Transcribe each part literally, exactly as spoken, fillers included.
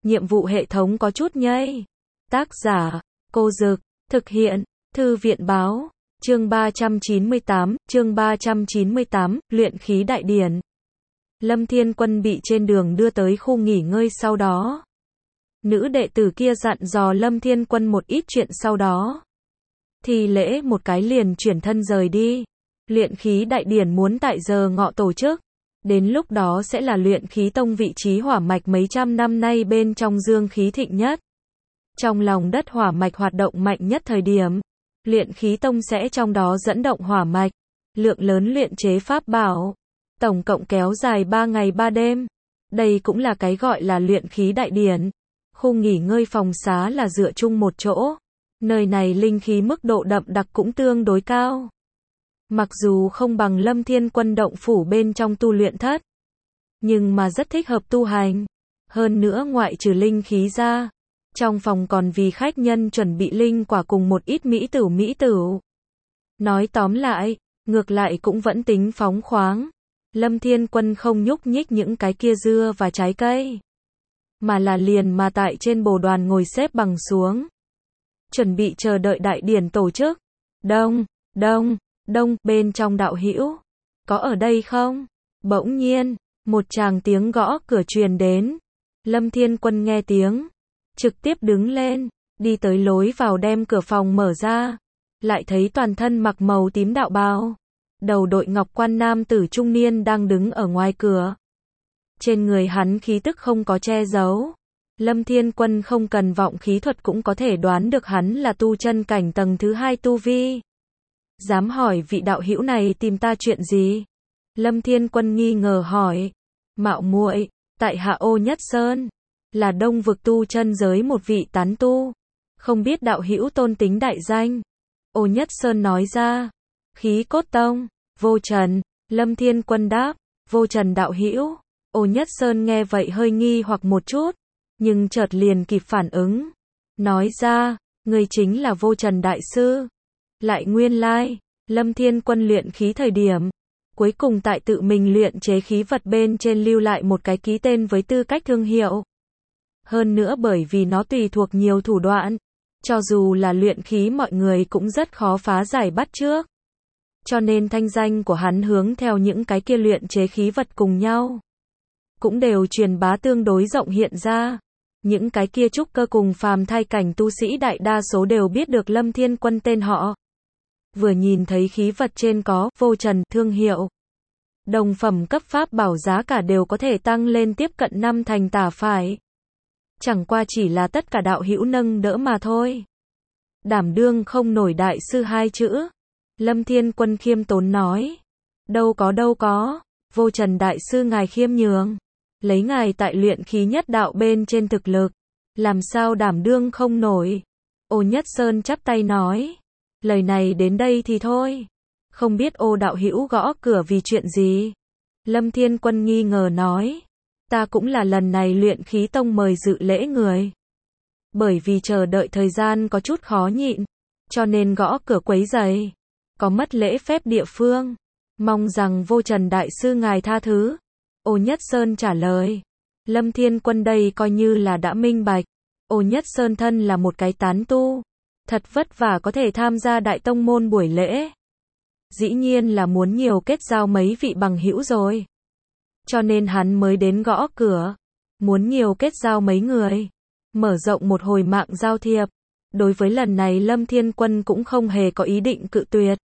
nhiệm vụ hệ thống có chút nhây. Tác giả, Cô Dực, thực hiện, Thư viện báo, chương ba trăm chín mươi tám, chương ba trăm chín mươi tám, luyện khí đại điển. Lâm Thiên Quân bị trên đường đưa tới khu nghỉ ngơi sau đó. Nữ đệ tử kia dặn dò Lâm Thiên Quân một ít chuyện sau đó. Thì lễ một cái liền chuyển thân rời đi. Luyện khí đại điển muốn tại giờ ngọ tổ chức. Đến lúc đó sẽ là luyện khí tông vị trí hỏa mạch mấy trăm năm nay bên trong dương khí thịnh nhất. Trong lòng đất hỏa mạch hoạt động mạnh nhất thời điểm. Luyện khí tông sẽ trong đó dẫn động hỏa mạch. Lượng lớn luyện chế pháp bảo. Tổng cộng kéo dài ba ngày ba đêm. Đây cũng là cái gọi là luyện khí đại điển. Khu nghỉ ngơi phòng xá là dựa chung một chỗ. Nơi này linh khí mức độ đậm đặc cũng tương đối cao. Mặc dù không bằng Lâm Thiên Quân động phủ bên trong tu luyện thất, nhưng mà rất thích hợp tu hành. Hơn nữa ngoại trừ linh khí ra, trong phòng còn vì khách nhân chuẩn bị linh quả cùng một ít mỹ tửu mỹ tửu. Nói tóm lại, ngược lại cũng vẫn tính phóng khoáng. Lâm Thiên Quân không nhúc nhích những cái kia dưa và trái cây, mà là liền mà tại trên bồ đoàn ngồi xếp bằng xuống. Chuẩn bị chờ đợi đại điển tổ chức. Đông, đông, đông, bên trong đạo hữu có ở đây không? Bỗng nhiên, một tràng tiếng gõ cửa truyền đến. Lâm Thiên Quân nghe tiếng, trực tiếp đứng lên, đi tới lối vào đem cửa phòng mở ra. Lại thấy toàn thân mặc màu tím đạo bào, đầu đội ngọc quan nam tử trung niên đang đứng ở ngoài cửa. Trên người hắn khí tức không có che giấu. Lâm Thiên Quân không cần vọng khí thuật cũng có thể đoán được hắn là tu chân cảnh tầng thứ hai tu vi. Dám hỏi vị đạo hữu này tìm ta chuyện gì? Lâm Thiên Quân nghi ngờ hỏi. Mạo muội, tại hạ Ô Nhất Sơn, là đông vực tu chân giới một vị tán tu. Không biết đạo hữu tôn tính đại danh. Ô Nhất Sơn nói ra. Khí cốt tông, Vô Trần. Lâm Thiên Quân đáp. Vô Trần đạo hữu. Ô Nhất Sơn nghe vậy hơi nghi hoặc một chút, nhưng chợt liền kịp phản ứng. Nói ra, người chính là Vô Trần đại sư. Lại nguyên lai, Lâm Thiên Quân luyện khí thời điểm, cuối cùng tại tự mình luyện chế khí vật bên trên lưu lại một cái ký tên với tư cách thương hiệu. Hơn nữa bởi vì nó tùy thuộc nhiều thủ đoạn, cho dù là luyện khí mọi người cũng rất khó phá giải bắt chước. Cho nên thanh danh của hắn hướng theo những cái kia luyện chế khí vật cùng nhau, cũng đều truyền bá tương đối rộng hiện ra. Những cái kia trúc cơ cùng phàm thai cảnh tu sĩ đại đa số đều biết được Lâm Thiên Quân tên họ. Vừa nhìn thấy khí vật trên có Vô Trần thương hiệu, đồng phẩm cấp pháp bảo giá cả đều có thể tăng lên tiếp cận năm thành tả phải. Chẳng qua chỉ là tất cả đạo hữu nâng đỡ mà thôi. Đảm đương không nổi đại sư hai chữ. Lâm Thiên Quân khiêm tốn nói. Đâu có đâu có, Vô Trần đại sư ngài khiêm nhường. Lấy ngài tại luyện khí nhất đạo bên trên thực lực, làm sao đảm đương không nổi. Ô Nhất Sơn chắp tay nói. Lời này đến đây thì thôi. Không biết Ô đạo hữu gõ cửa vì chuyện gì? Lâm Thiên Quân nghi ngờ nói. Ta cũng là lần này luyện khí tông mời dự lễ người. Bởi vì chờ đợi thời gian có chút khó nhịn, cho nên gõ cửa quấy rầy. Có mất lễ phép địa phương. Mong rằng Vô Trần đại sư ngài tha thứ. Ô Nhất Sơn trả lời. Lâm Thiên Quân đây coi như là đã minh bạch. Ô Nhất Sơn thân là một cái tán tu, thật vất vả có thể tham gia đại tông môn buổi lễ. Dĩ nhiên là muốn nhiều kết giao mấy vị bằng hữu rồi. Cho nên hắn mới đến gõ cửa. Muốn nhiều kết giao mấy người. Mở rộng một hồi mạng giao thiệp. Đối với lần này Lâm Thiên Quân cũng không hề có ý định cự tuyệt.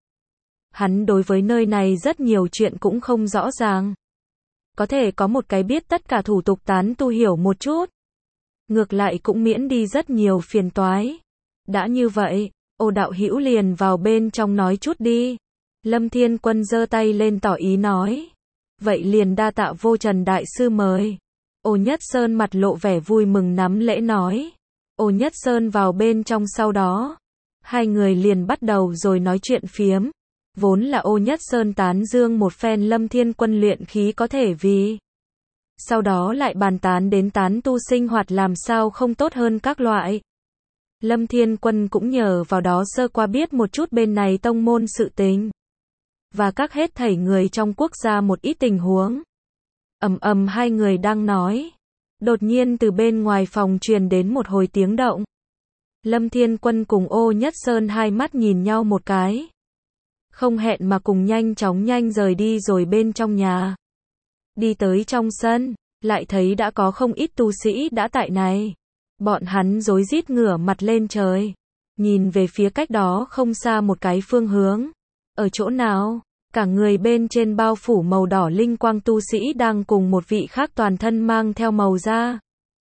Hắn đối với nơi này rất nhiều chuyện cũng không rõ ràng. Có thể có một cái biết tất cả thủ tục tán tu hiểu một chút. Ngược lại cũng miễn đi rất nhiều phiền toái. Đã như vậy, Ô đạo hữu liền vào bên trong nói chút đi. Lâm Thiên Quân giơ tay lên tỏ ý nói. Vậy liền đa tạ Vô Trần đại sư mời. Ô Nhất Sơn mặt lộ vẻ vui mừng nắm lễ nói. Ô Nhất Sơn vào bên trong sau đó, hai người liền bắt đầu rồi nói chuyện phiếm. Vốn là Ô Nhất Sơn tán dương một phen Lâm Thiên Quân luyện khí có thể vì. Sau đó lại bàn tán đến tán tu sinh hoạt làm sao không tốt hơn các loại. Lâm Thiên Quân cũng nhờ vào đó sơ qua biết một chút bên này tông môn sự tình. Và các hết thảy người trong quốc gia một ít tình huống. Ầm ầm hai người đang nói. Đột nhiên từ bên ngoài phòng truyền đến một hồi tiếng động. Lâm Thiên Quân cùng Ô Nhất Sơn hai mắt nhìn nhau một cái. Không hẹn mà cùng nhanh chóng nhanh rời đi rồi bên trong nhà. Đi tới trong sân, lại thấy đã có không ít tu sĩ đã tại này. Bọn hắn rối rít ngửa mặt lên trời. Nhìn về phía cách đó không xa một cái phương hướng. Ở chỗ nào? Cả người bên trên bao phủ màu đỏ linh quang tu sĩ đang cùng một vị khác toàn thân mang theo màu da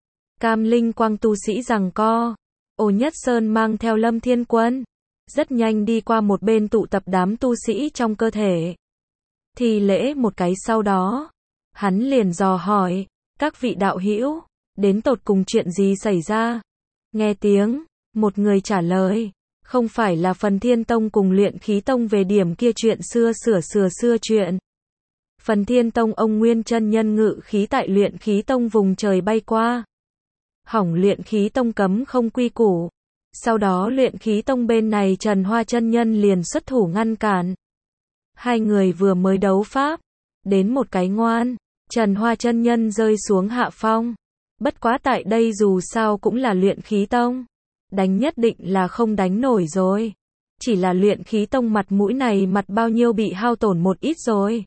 cam linh quang tu sĩ giằng co. Ô Nhất Sơn mang theo Lâm Thiên Quân, rất nhanh đi qua một bên tụ tập đám tu sĩ trong cơ thể. Thì lễ một cái sau đó, hắn liền dò hỏi, các vị đạo hữu, đến tột cùng chuyện gì xảy ra? Nghe tiếng, một người trả lời, không phải là Phần Thiên Tông cùng Luyện Khí Tông về điểm kia chuyện xưa sửa sửa xưa chuyện. Phần Thiên Tông ông Nguyên chân nhân ngự khí tại Luyện Khí Tông vùng trời bay qua. Hỏng Luyện Khí Tông cấm không quy củ. Sau đó Luyện Khí Tông bên này Trần Hoa chân nhân liền xuất thủ ngăn cản. Hai người vừa mới đấu pháp, đến một cái ngoan, Trần Hoa chân nhân rơi xuống hạ phong. Bất quá tại đây dù sao cũng là Luyện Khí Tông. Đánh nhất định là không đánh nổi rồi. Chỉ là Luyện Khí Tông mặt mũi này mặt bao nhiêu bị hao tổn một ít rồi.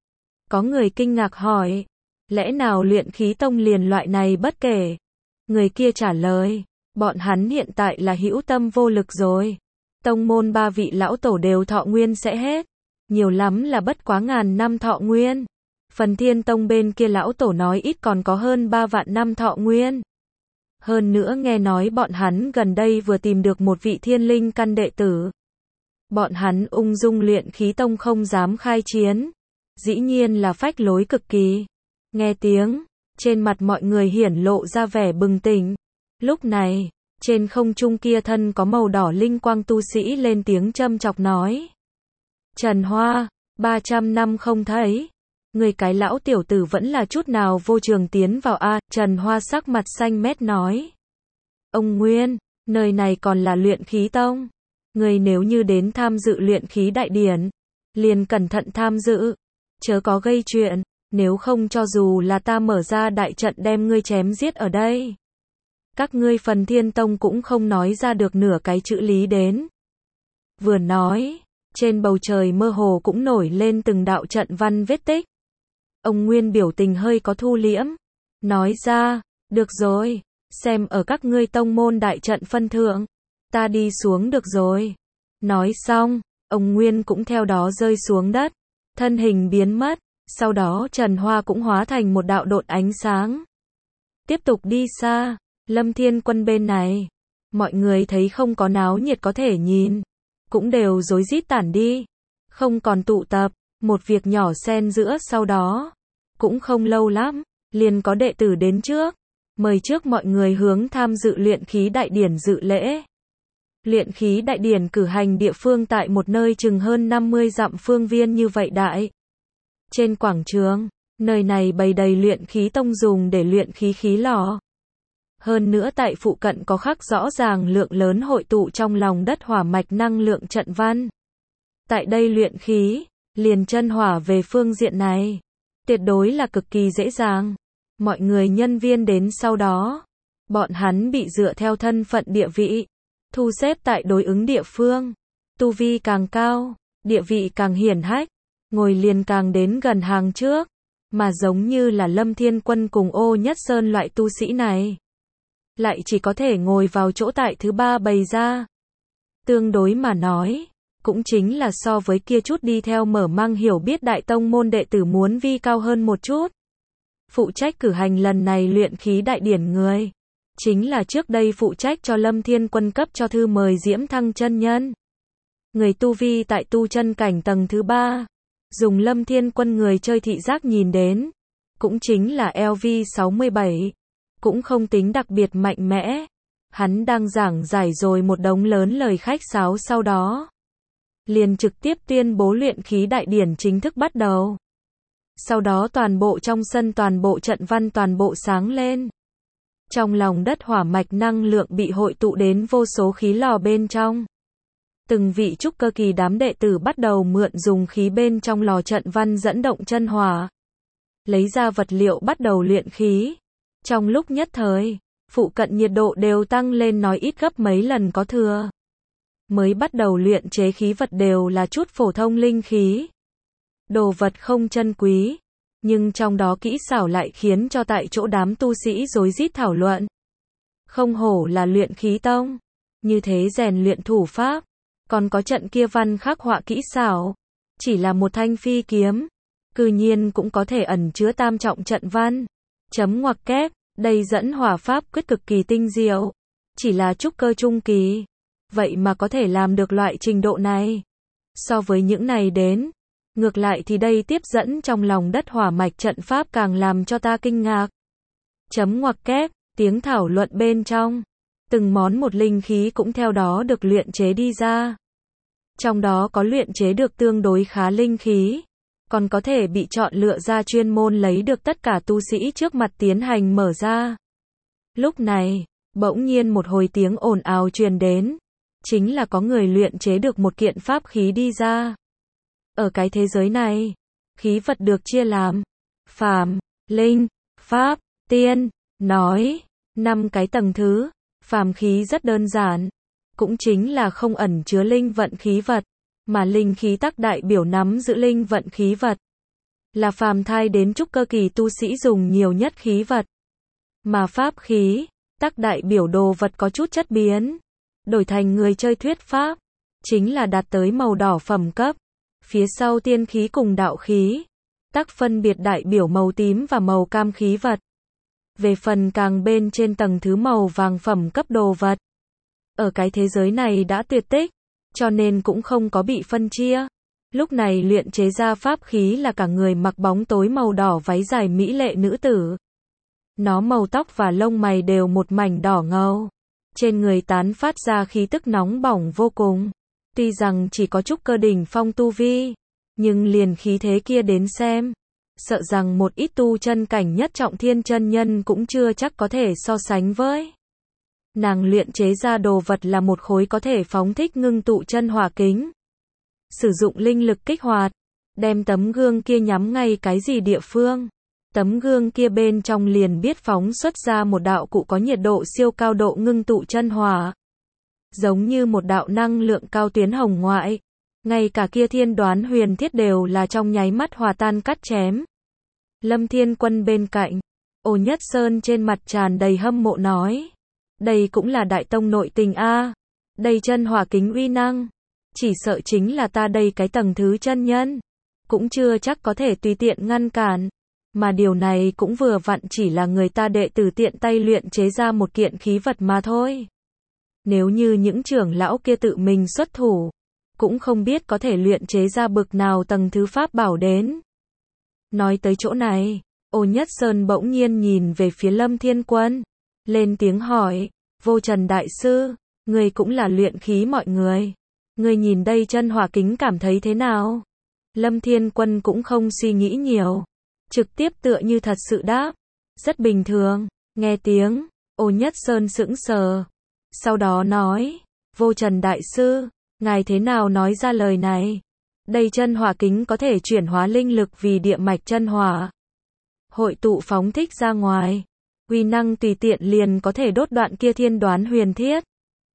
Có người kinh ngạc hỏi, lẽ nào Luyện Khí Tông liền loại này bất kể? Người kia trả lời, bọn hắn hiện tại là hữu tâm vô lực rồi. Tông môn ba vị lão tổ đều thọ nguyên sẽ hết. Nhiều lắm là bất quá ngàn năm thọ nguyên. Phần Thiên Tông bên kia lão tổ nói ít còn có hơn ba vạn năm thọ nguyên. Hơn nữa nghe nói bọn hắn gần đây vừa tìm được một vị thiên linh căn đệ tử. Bọn hắn ung dung Luyện Khí Tông không dám khai chiến. Dĩ nhiên là phách lối cực kỳ. Nghe tiếng, trên mặt mọi người hiển lộ ra vẻ bừng tỉnh. Lúc này, trên không trung kia thân có màu đỏ linh quang tu sĩ lên tiếng châm chọc nói. Trần Hoa, ba trăm năm không thấy. Người cái lão tiểu tử vẫn là chút nào vô trường tiến vào a. Trần Hoa sắc mặt xanh mét nói. Ông Nguyên, nơi này còn là Luyện Khí Tông. Người nếu như đến tham dự luyện khí đại điển, liền cẩn thận tham dự. Chớ có gây chuyện, nếu không cho dù là ta mở ra đại trận đem ngươi chém giết ở đây. Các ngươi Phần Thiên Tông cũng không nói ra được nửa cái chữ lý đến. Vừa nói, trên bầu trời mơ hồ cũng nổi lên từng đạo trận văn vết tích. Ông Nguyên biểu tình hơi có thu liễm, nói ra, được rồi, xem ở các ngươi tông môn đại trận phân thượng, ta đi xuống được rồi. Nói xong, ông Nguyên cũng theo đó rơi xuống đất, thân hình biến mất, sau đó Trần Hoa cũng hóa thành một đạo độn ánh sáng. Tiếp tục đi xa, Lâm Thiên Quân bên này, mọi người thấy không có náo nhiệt có thể nhìn, cũng đều rối rít tản đi, không còn tụ tập. Một việc nhỏ xen giữa sau đó, cũng không lâu lắm, liền có đệ tử đến trước, mời trước mọi người hướng tham dự luyện khí đại điển dự lễ. Luyện khí đại điển cử hành địa phương tại một nơi chừng hơn năm mươi dặm phương viên như vậy đại. Trên quảng trường, nơi này bày đầy luyện khí tông dùng để luyện khí khí lò. Hơn nữa tại phụ cận có khắc rõ ràng lượng lớn hội tụ trong lòng đất hỏa mạch năng lượng trận văn. Tại đây luyện khí, liền chân hỏa về phương diện này, tuyệt đối là cực kỳ dễ dàng. Mọi người nhân viên đến sau đó, bọn hắn bị dựa theo thân phận địa vị, thu xếp tại đối ứng địa phương. Tu vi càng cao, địa vị càng hiển hách, ngồi liền càng đến gần hàng trước. Mà giống như là Lâm Thiên Quân cùng Ô Nhất Sơn loại tu sĩ này, lại chỉ có thể ngồi vào chỗ tại thứ ba bày ra. Tương đối mà nói, cũng chính là so với kia chút đi theo mở mang hiểu biết đại tông môn đệ tử muốn vi cao hơn một chút. Phụ trách cử hành lần này luyện khí đại điển người, chính là trước đây phụ trách cho Lâm Thiên Quân cấp cho thư mời Diễm Thăng chân nhân. Người tu vi tại tu chân cảnh tầng thứ ba, dùng Lâm Thiên Quân người chơi thị giác nhìn đến, cũng chính là L V sáu mươi bảy, cũng không tính đặc biệt mạnh mẽ. Hắn đang giảng giải rồi một đống lớn lời khách sáo sau đó, liền trực tiếp tuyên bố luyện khí đại điển chính thức bắt đầu. Sau đó toàn bộ trong sân toàn bộ trận văn toàn bộ sáng lên. Trong lòng đất hỏa mạch năng lượng bị hội tụ đến vô số khí lò bên trong. Từng vị trúc cơ kỳ đám đệ tử bắt đầu mượn dùng khí bên trong lò trận văn dẫn động chân hỏa. Lấy ra vật liệu bắt đầu luyện khí. Trong lúc nhất thời, phụ cận nhiệt độ đều tăng lên nói ít gấp mấy lần có thừa. Mới bắt đầu luyện chế khí vật đều là chút phổ thông linh khí. Đồ vật không chân quý, nhưng trong đó kỹ xảo lại khiến cho tại chỗ đám tu sĩ rối rít thảo luận. Không hổ là luyện khí tông, như thế rèn luyện thủ pháp, còn có trận kia văn khắc họa kỹ xảo, chỉ là một thanh phi kiếm, cư nhiên cũng có thể ẩn chứa tam trọng trận văn. Chấm ngoặc kép, đây dẫn hỏa pháp quyết cực kỳ tinh diệu, chỉ là trúc cơ trung kỳ, vậy mà có thể làm được loại trình độ này. So với những này đến, ngược lại thì đây tiếp dẫn trong lòng đất hỏa mạch trận pháp càng làm cho ta kinh ngạc. Chấm ngoặc kép, tiếng thảo luận bên trong, từng món một linh khí cũng theo đó được luyện chế đi ra. Trong đó có luyện chế được tương đối khá linh khí, còn có thể bị chọn lựa ra chuyên môn lấy được tất cả tu sĩ trước mặt tiến hành mở ra. Lúc này, bỗng nhiên một hồi tiếng ồn ào truyền đến, chính là có người luyện chế được một kiện pháp khí đi ra. Ở cái thế giới này, khí vật được chia làm phàm, linh, pháp, tiên, nói, năm cái tầng thứ. Phàm khí rất đơn giản, cũng chính là không ẩn chứa linh vận khí vật, mà linh khí tắc đại biểu nắm giữ linh vận khí vật. Là phàm thai đến trúc cơ kỳ tu sĩ dùng nhiều nhất khí vật. Mà pháp khí, tắc đại biểu đồ vật có chút chất biến, đổi thành người chơi thuyết pháp, chính là đạt tới màu đỏ phẩm cấp. Phía sau tiên khí cùng đạo khí, tắc phân biệt đại biểu màu tím và màu cam khí vật. Về phần càng bên trên tầng thứ màu vàng phẩm cấp đồ vật, ở cái thế giới này đã tuyệt tích, cho nên cũng không có bị phân chia. Lúc này luyện chế ra pháp khí là cả người mặc bóng tối màu đỏ váy dài mỹ lệ nữ tử. Nó màu tóc và lông mày đều một mảnh đỏ ngầu, trên người tán phát ra khí tức nóng bỏng vô cùng. Tuy rằng chỉ có chút cơ đỉnh phong tu vi, nhưng liền khí thế kia đến xem, sợ rằng một ít tu chân cảnh nhất trọng thiên chân nhân cũng chưa chắc có thể so sánh với. Nàng luyện chế ra đồ vật là một khối có thể phóng thích ngưng tụ chân hỏa kính. Sử dụng linh lực kích hoạt, đem tấm gương kia nhắm ngay cái gì địa phương. Tấm gương kia bên trong liền biết phóng xuất ra một đạo cụ có nhiệt độ siêu cao độ ngưng tụ chân hỏa. Giống như một đạo năng lượng cao tuyến hồng ngoại. Ngay cả kia thiên đoán huyền thiết đều là trong nháy mắt hòa tan cắt chém. Lâm Thiên Quân bên cạnh, Ô Nhất Sơn trên mặt tràn đầy hâm mộ nói. Đây cũng là đại tông nội tình a. Đây chân hỏa kính uy năng, chỉ sợ chính là ta đây cái tầng thứ chân nhân, cũng chưa chắc có thể tùy tiện ngăn cản. Mà điều này cũng vừa vặn chỉ là người ta đệ tử tiện tay luyện chế ra một kiện khí vật mà thôi. Nếu như những trưởng lão kia tự mình xuất thủ, cũng không biết có thể luyện chế ra bực nào tầng thứ pháp bảo đến. Nói tới chỗ này, Ô Nhất Sơn bỗng nhiên nhìn về phía Lâm Thiên Quân, lên tiếng hỏi, Vô Trần Đại Sư, người cũng là luyện khí mọi người. Người nhìn đây chân hỏa kính cảm thấy thế nào? Lâm Thiên Quân cũng không suy nghĩ nhiều, trực tiếp tựa như thật sự đáp, rất bình thường. Nghe tiếng, Ô Nhất Sơn sững sờ, sau đó nói, Vô Trần Đại Sư, ngài thế nào nói ra lời này? Đây chân hỏa kính có thể chuyển hóa linh lực vì địa mạch chân hỏa, hội tụ phóng thích ra ngoài, uy năng tùy tiện liền có thể đốt đoạn kia thiên đoán huyền thiết.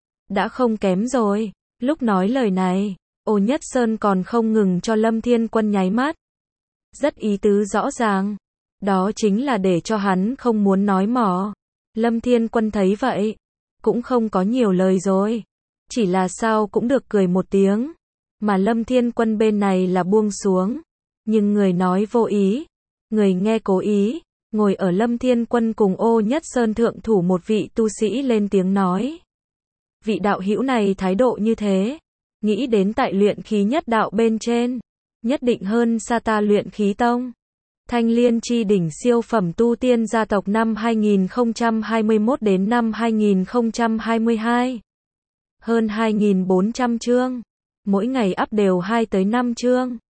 Đã không kém rồi. Lúc nói lời này, Ô Nhất Sơn còn không ngừng cho Lâm Thiên Quân nháy mắt. Rất ý tứ rõ ràng, đó chính là để cho hắn không muốn nói mỏ. Lâm Thiên Quân thấy vậy, cũng không có nhiều lời rồi, chỉ là sao cũng được cười một tiếng. Mà Lâm Thiên Quân bên này là buông xuống, nhưng người nói vô ý, người nghe cố ý. Ngồi ở Lâm Thiên Quân cùng Ô Nhất Sơn thượng thủ một vị tu sĩ lên tiếng nói. Vị đạo hữu này thái độ như thế, nghĩ đến tại luyện khí nhất đạo bên trên, nhất định hơn xa ta luyện khí tông. Thanh Liên chi đỉnh siêu phẩm tu tiên gia tộc năm hai nghìn không trăm hai mươi mốt đến năm hai nghìn không trăm hai mươi hai. Hơn hai nghìn bốn trăm chương, mỗi ngày up đều hai tới năm chương.